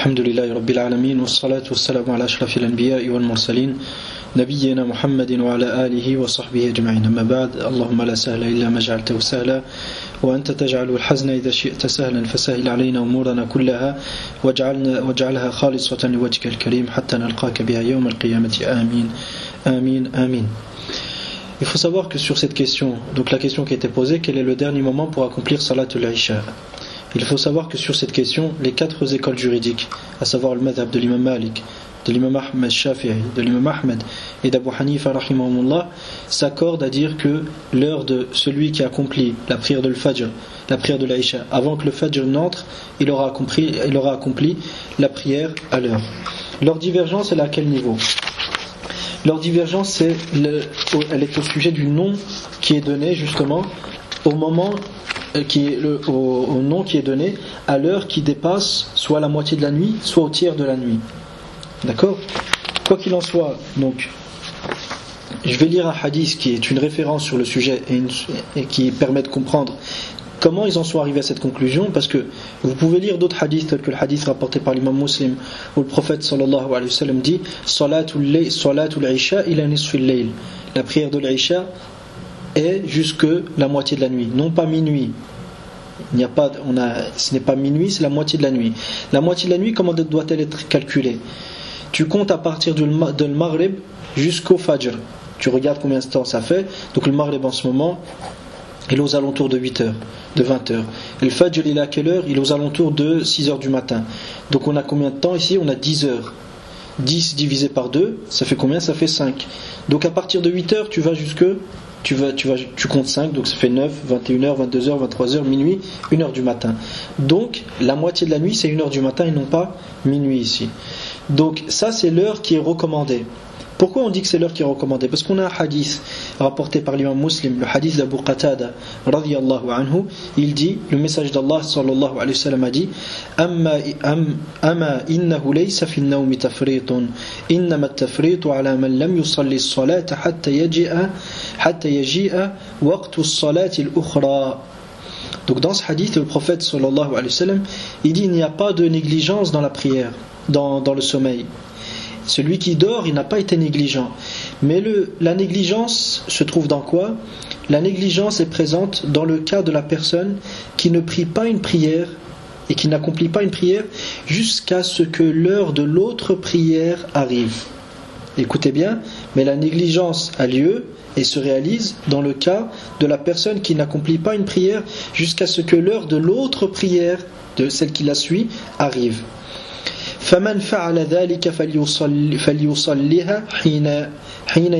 الحمد لله رب العالمين والصلاة والسلام على أشرف الأنبياء والمرسلين نبينا محمد وعلى آله وصحبه أجمعين. أما بعد، اللهم لا سهل إلا ما جعلته سهلا وأنت تجعل الحزن إذا شئت سهلا فسهل علينا أمورنا كلها واجعلها خالصة لوجهك الكريم حتى نلقاك بها يوم القيامة. آمين آمين آمين. Il faut savoir que sur cette question, donc la question qui a été posée, quel est le dernier moment pour accomplir Salatul Isha? Il faut savoir que sur cette question, les quatre écoles juridiques, à savoir le madhab de l'imam Malik, de l'imam Ahmed Shafi'i, de l'imam Ahmed et d'Abu Hanifa rahimahumullah, s'accordent à dire que l'heure de celui qui accomplit la prière de l'Fajr, la prière de l'Aïcha, avant que le Fajr n'entre, il aura accompli la prière à l'heure. Leur divergence est à quel niveau? Leur divergence elle est au sujet du nom qui est donné justement au moment au nom qui est donné à l'heure qui dépasse soit la moitié de la nuit, soit au tiers de la nuit. D'accord? Quoi qu'il en soit, donc, je vais lire un hadith qui est une référence sur le sujet et qui permet de comprendre comment ils en sont arrivés à cette conclusion, parce que vous pouvez lire d'autres hadiths tels que le hadith rapporté par l'imam Muslim où le prophète sallallahu alayhi wa sallam dit Salatul Isha ila nisfil layl, la prière de l'Isha est jusque la moitié de la nuit, non pas minuit. Ce n'est pas minuit, c'est la moitié de la nuit. La moitié de la nuit, comment doit-elle être calculée? Tu comptes à partir de le Maghrib jusqu'au Fajr. Tu regardes combien de temps ça fait. Donc le Maghrib en ce moment, il est aux alentours de 8h, de 20h. Et le Fajr, il est à quelle heure? Il est aux alentours de 6h du matin. Donc on a combien de temps ici? On a 10 heures. 10 divisé par 2, ça fait combien? Ça fait 5. Donc à partir de 8h, tu vas jusque... Tu comptes 5, donc ça fait 9, 21h, 22h, 23h, minuit, 1h du matin. Donc la moitié de la nuit, c'est 1h du matin et non pas minuit ici. Donc ça, c'est l'heure qui est recommandée. Pourquoi on dit que c'est l'heure qui est recommandée? Parce qu'on a un hadith rapporté par l'imam Muslim, le hadith d'Abu Qatada radiyallahu anhu. Il dit, le message d'Allah sallallahu alayhi wa sallam a dit Amma innahu laysa fi an-nawmi tafritun innama at-tafritu ala man lam yusalli as-salata hatta yaji'a waqtu as-salati al-ukhra. Donc dans ce hadith, le prophète sallallahu alayhi wa sallam, il dit il n'y a pas de négligence dans la prière, dans le sommeil. Celui qui dort, il n'a pas été négligent. Mais la négligence se trouve dans quoi? La négligence est présente dans le cas de la personne qui ne prie pas une prière et qui n'accomplit pas une prière jusqu'à ce que l'heure de l'autre prière arrive. Écoutez bien, mais la négligence a lieu et se réalise dans le cas de la personne qui n'accomplit pas une prière jusqu'à ce que l'heure de l'autre prière, de celle qui la suit, arrive. فمن فعل ذلك فليصليها حين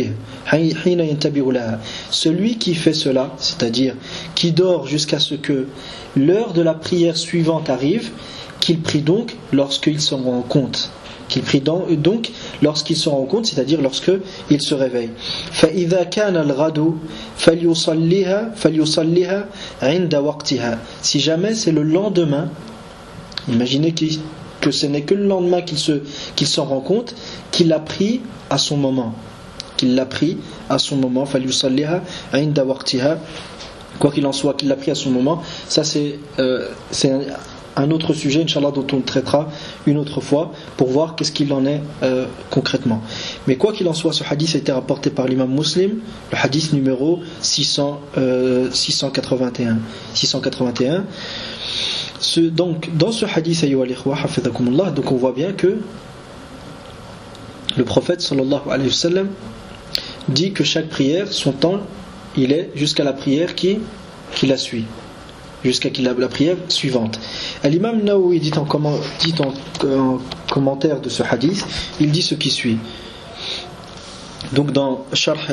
ينتبه لها. Celui qui fait cela, c'est-à-dire qui dort jusqu'à ce que l'heure de la prière suivante arrive, qu'il prie donc lorsqu'il s'en rend compte. Qu'il prie donc lorsqu'il se rend compte, c'est-à-dire lorsqu'il se réveille. فإذا كان الغد فليصليها عند وقتها. Si jamais c'est le lendemain, imaginez que ce n'est que le lendemain qu'il s'en rend compte, qu'il l'a pris à son moment. فَلْيُصَلِّهَا عِنْدَ وَقْتِهَا. Quoi qu'il en soit, qu'il l'a pris à son moment. Ça c'est un autre sujet, Inch'Allah, dont on traitera une autre fois pour voir qu'est-ce qu'il en est concrètement. Mais quoi qu'il en soit, ce hadith a été rapporté par l'imam Muslim, le hadith numéro 681. Donc dans ce hadith, donc on voit bien que le prophète sallallahu alayhi wa sallam dit que chaque prière, son temps, il est jusqu'à la prière qui la suit, jusqu'à la prière suivante. L'imam Nawawi dit en commentaire de ce hadith, il dit ce qui suit. Donc dans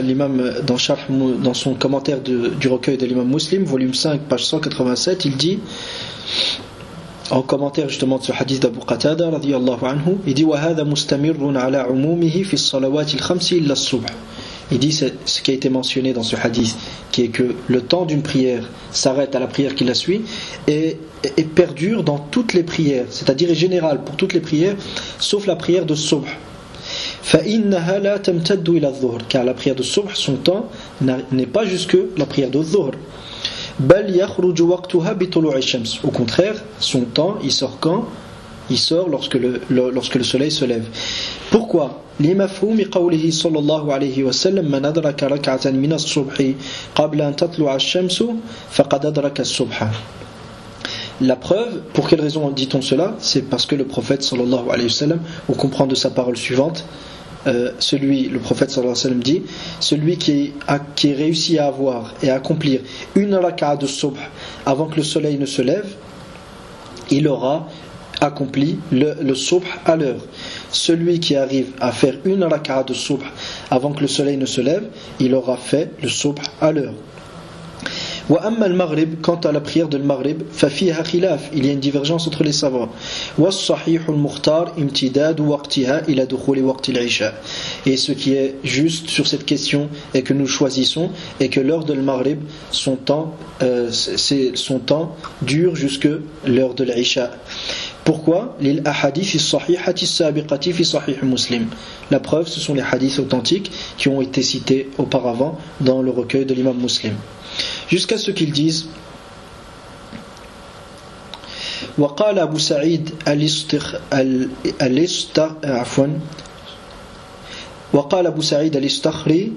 son commentaire du recueil de l'imam Muslim, volume 5, page 187, il dit, en commentaire justement de ce hadith d'Abu Qatada radiyallahu anhu, il dit وَهَذَا مُسْتَمِرٌ عَلَى عُمُومِهِ فِي الصَّلَوَاتِ الْخَمْسِ إِلَّا الصُّبْحِ. Il dit ce qui a été mentionné dans ce hadith, qui est que le temps d'une prière s'arrête à la prière qui la suit et perdure dans toutes les prières, c'est-à-dire est général pour toutes les prières sauf la prière de subh. فَإِنَّهَا لَا تَمْتَدُّ إِلَى الظُّهْرِ. Car la prière de subh, son temps n'est pas jusque la prière de dhuhr. بل يخرج وقتها بطلوع الشمس. Au contraire, son temps, il sort quand? Il sort lorsque le soleil se lève. Pourquoi? لمفهوم قوله صلى الله عليه وسلم من أدرك ركعة من الصبح قبل أن تطلع الشمس فقد أدرك الصبح. La preuve, pour quelle raison dit-on cela? C'est parce que le prophète sallallahu alayhi wa sallam, on comprend de sa parole suivante, le prophète sallallahu alayhi wa sallam dit, celui qui réussit à avoir et à accomplir une raka'a de subh avant que le soleil ne se lève, il aura accompli le subh à l'heure. Celui qui arrive à faire une raka'a de subh avant que le soleil ne se lève, il aura fait le subh à l'heure. وأما المغرب, quant à la prière de Maghrib, ففيها خلاف, il y a une divergence entre les savants. والصحيح المختار امتداد وقتها إلى دخول وقت العشاء. Et ce qui est juste sur cette question et que nous choisissons est que l'heure de Maghrib, son temps dure jusque l'heure de l'Isha. Pourquoi? للأحاديث الصحيحة السابقة في صحيح مسلم. La preuve, ce sont les hadiths authentiques qui ont été cités auparavant dans le recueil de l'imam Muslim. Jusqu'à ce qu'ils disent وقال أبو سعيد وقال أبو سعيد الاستخري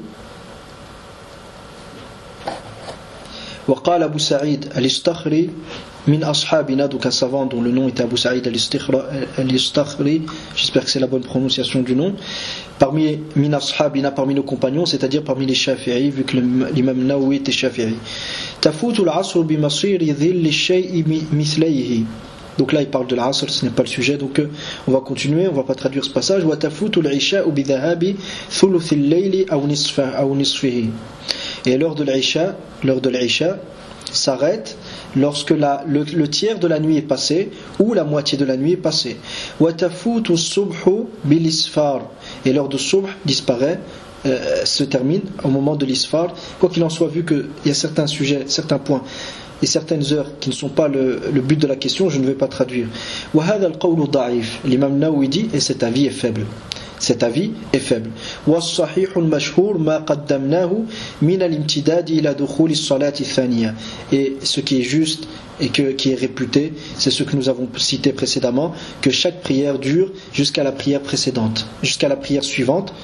وقال أبو سعيد الاستخري من أصحابنا, donc un savant dont le nom était Abu Sa'id al-Istakhri, j'espère que c'est la bonne prononciation du nom, parmi min ashabina, parmi nos compagnons, c'est-à-dire parmi les Shafi'i, vu que l'imam Nawawi était Shafi'i. Tafutu al-asr bi masiri dhilli shay'i mithlayhi. Donc là il parle de l'asr, ce n'est pas le sujet, donc on va continuer, on va pas traduire ce passage. Wa tafutu al-isha bi dhahabi thuluth al-layli aw nisfihi. Et l'heure de l'isha s'arrête lorsque le tiers de la nuit est passé ou la moitié de la nuit est passée. وَتَفُوتُ الصُّبْحُ بِالْإِسْفَارِ. Et l'heure de subh disparaît, se termine au moment de l'isfar. Quoi qu'il en soit, vu qu'il y a certains sujets, certains points et certaines heures qui ne sont pas le but de la question, je ne vais pas traduire. وَهَذَا الْقَوْلُ ضَعِيفٌ. L'imam Nawawi dit, et cet avis est faible. Cet avis est faible. والصحيح المشهور ما قدمناه من الامتداد إلى دخول الصلاة الثانية. Et ce qui est juste et qui est réputé, c'est ce que nous avons cité précédemment, que chaque prière dure jusqu'à la prière précédente, jusqu'à la prière suivante.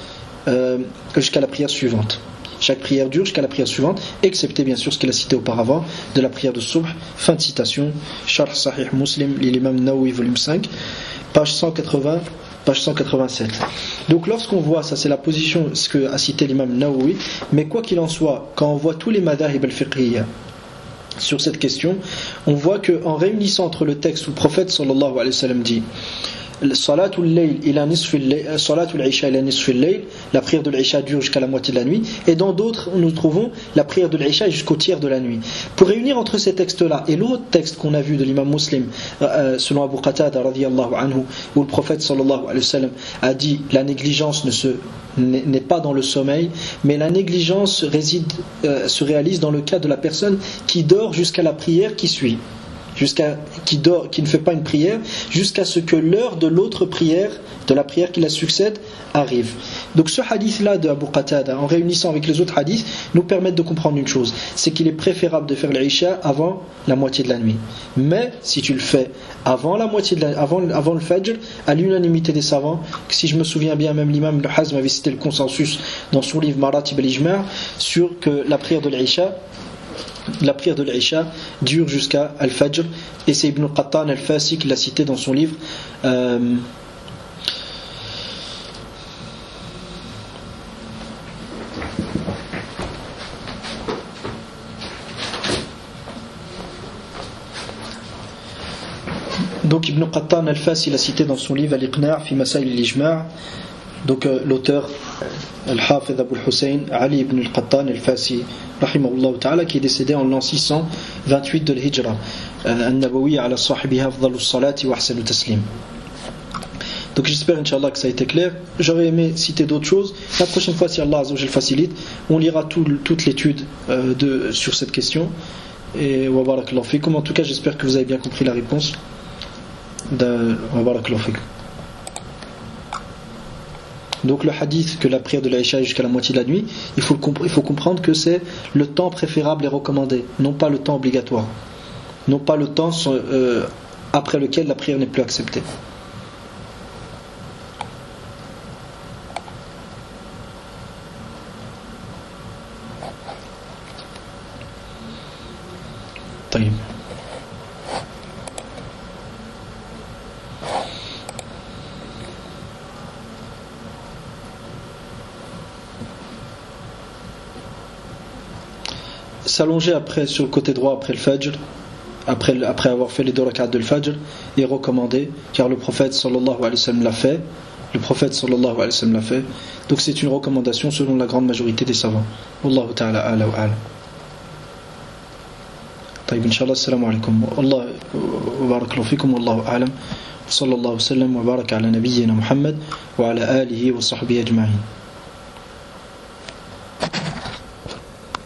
Chaque prière dure jusqu'à la prière suivante, excepté bien sûr ce qu'il a cité auparavant de la prière de subh. Fin de citation. Sharh Sahih Muslim, l'imam Nawawi, volume 5, page 180. Page 187. Donc lorsqu'on voit, ça c'est la position, ce que a cité l'imam Nawawi, mais quoi qu'il en soit, quand on voit tous les madhahib al-fiqhiyya sur cette question, on voit qu'en réunissant entre le texte où le prophète sallallahu alayhi wa sallam dit Salatul layl ila nisfil layl, Salatul isha ila nisfil layl, la prière de l'isha dure jusqu'à la moitié de la nuit, et dans d'autres nous trouvons la prière de l'isha jusqu'au tiers de la nuit. Pour réunir entre ces textes-là et l'autre texte qu'on a vu de l'imam Muslim selon Abu Qatada radiyallahu anhu, où le prophète sallallahu alayhi wa sallam a dit la négligence n'est pas dans le sommeil, mais la négligence se réalise dans le cas de la personne qui dort jusqu'à la prière qui suit, qui ne fait pas une prière jusqu'à ce que l'heure de l'autre prière, de la prière qui la succède, arrive. Donc ce hadith-là de Abu Qatada, en réunissant avec les autres hadiths, nous permettent de comprendre une chose, c'est qu'il est préférable de faire l'isha avant la moitié de la nuit. Mais si tu le fais avant la moitié avant le fajr, à l'unanimité des savants, si je me souviens bien, même l'imam Ibn Hazm avait cité le consensus dans son livre Maratib al-Ijma' sur que la prière de l'Isha dure jusqu'à Al-Fajr, et c'est Ibn Qattan Al-Fasi qui l'a cité dans son livre donc Ibn Qattan Al-Fasi l'a cité dans son livre Al-Iqna' fi Masail al-Ijma'. Donc l'auteur Al-Hafidh Abu al-Hussein Ali ibn al-Qattan al-Fasi rahimahullah ta'ala, qui est décédé en l'an 628 de l'Hijra, An-Nabawi ala sahibiha afdalus salati wa ahsanu taslim. Donc j'espère Inch'Allah que ça a été clair. J'aurais aimé citer d'autres choses. La prochaine fois, si Allah Azza wa Jal facilite, on lira toute l'étude sur cette question. Et wa barakallahu fikum. En tout cas, j'espère que vous avez bien compris la réponse. Wa barakallahu fikum. Donc le hadith que la prière de l'Aïcha est jusqu'à la moitié de la nuit, il faut comprendre que c'est le temps préférable et recommandé, non pas le temps obligatoire, non pas le temps après lequel la prière n'est plus acceptée. طيب. S'allonger après sur le côté droit après le Fajr, après avoir fait les 2 rak'at de le Fajr, est recommandé car le prophète sallallahu alayhi wa sallam l'a fait. Le prophète sallallahu alayhi wa sallam l'a fait. Donc c'est une recommandation selon la grande majorité des savants. Wallahu ta'ala a'la wa a'lam. طيب إن شاء الله السلام عليكم والله وبارك الله فيكم والله أعلم وصلى الله وسلم وبارك على نبينا محمد وعلى آله وصحبه أجمعين.